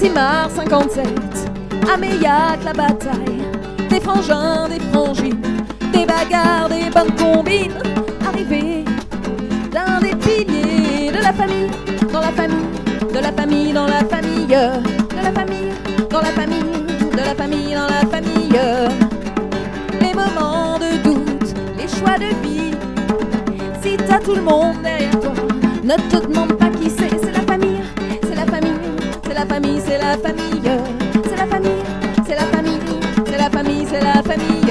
Simard 57, à Meillac la bataille, des frangins, des frangines, des bagarres, des bonnes combines, arrivés d'un des piliers de la famille, dans la famille, de la famille, dans la famille, de la famille, dans la famille, de la famille, dans la famille. Les moments de doute, les choix de vie, si t'as tout le monde derrière toi, ne te demande pas qui c'est la famille, c'est la famille, c'est la famille, c'est la famille, c'est la famille, c'est la famille, c'est la famille, c'est la famille.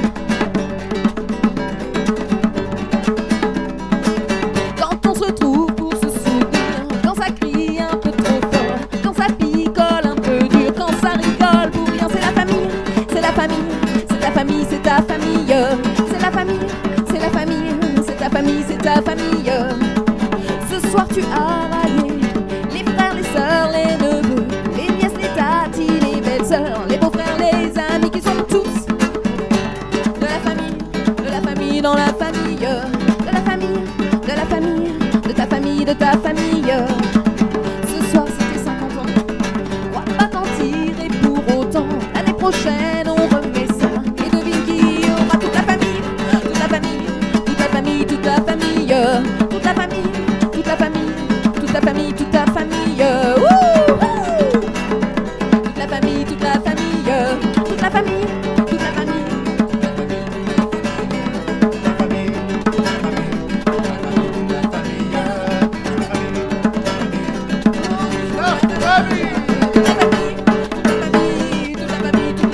Quand on se retrouve pour se soutenir, quand ça crie un peu trop fort, quand ça picole un peu dur, quand ça rigole pour rien, c'est la famille, c'est la famille, c'est ta famille, c'est ta famille, c'est la famille, c'est la famille, c'est ta famille, c'est ta famille. Ce soir tu as rallié les frères, les sœurs, les neveux, les nièces, les tatis, les belles-sœurs, les beaux-frères, les amis qui sont tous de la famille, dans la famille, de la famille, de la famille, de ta famille, de ta famille. Ce soir c'était 50 ans, on va pas t'en tirer pour autant. L'année prochaine on remet ça et devine qui aura toute la famille, toute la famille, toute la famille, toute la famille, toute la famille, toute la famille, toute la famille, toute la famille. Toute la famille, toute la famille, toute la famille, toute la famille.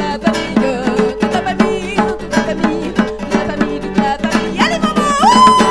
Allez maman!